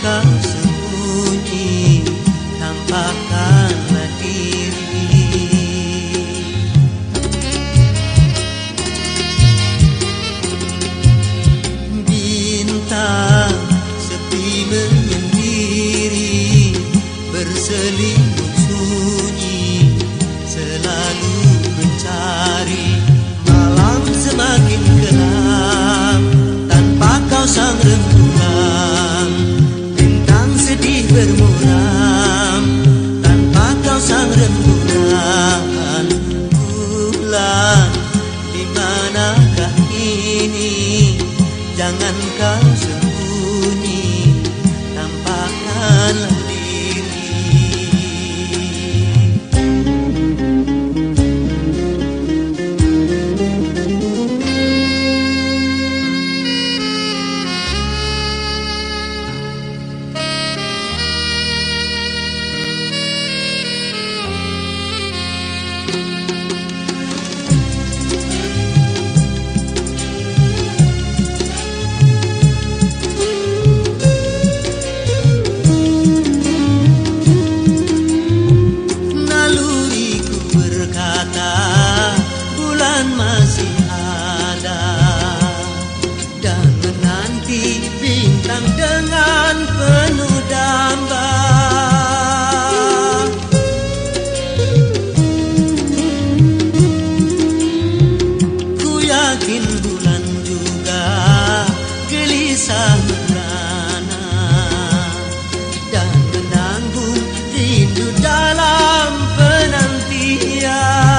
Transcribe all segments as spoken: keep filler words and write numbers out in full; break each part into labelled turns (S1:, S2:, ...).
S1: kau sembunyi, tampakkanlah diri. Bintang sepi menyendiri, berselimut sunyi, selalu mencari. Malam semakin gelap tanpa kau sang rembulan, bintang sedih bermuram tanpa kau sang rembulan. Bulan, di manakah ini? Jangan kau sembunyi, tampakkanlah diri. Masih ada dan menanti bintang dengan penuh damba. Ku yakin bulan juga gelisah merana dan menanggung rindu dalam penantian.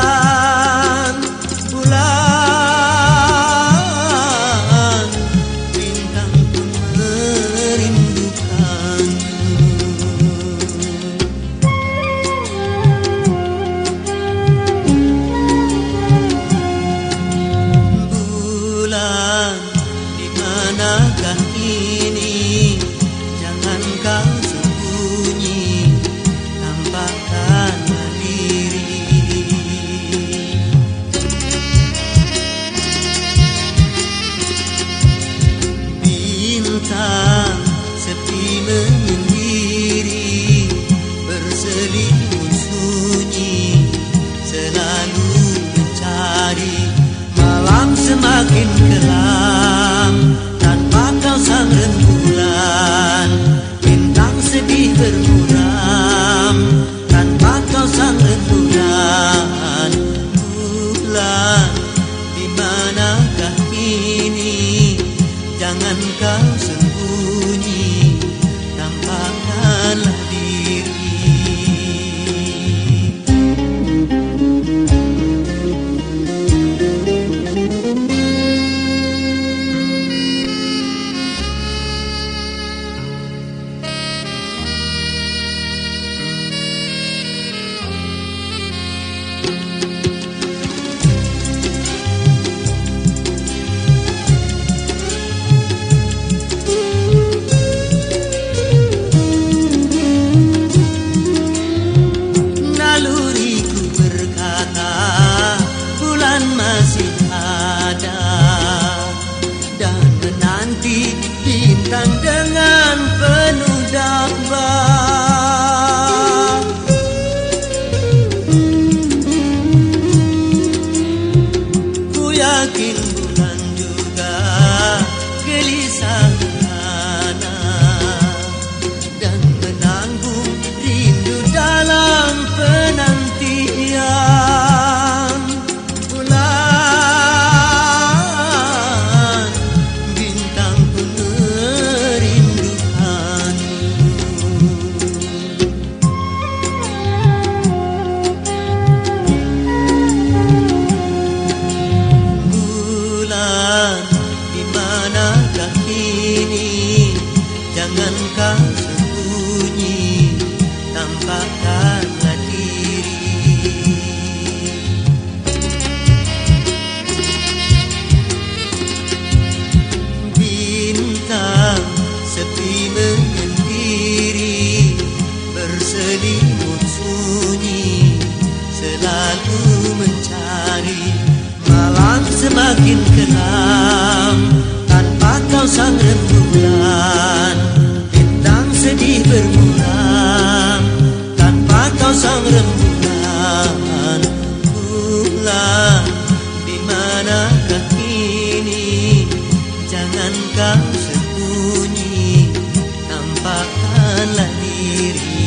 S1: Manakah ini? Jangan kau sembunyi, tampakkanlah diri. Bintang sepi menyendiri, berselimut sunyi, selalu mencari. Malam semakin kelam tanpa kau sang rembulan, bintang sedih bermuram tanpa kau sang rembulan. Bulan, di manakah ini? Jangan kau sembunyi, tampakkanlah diri. nampakkanlah diri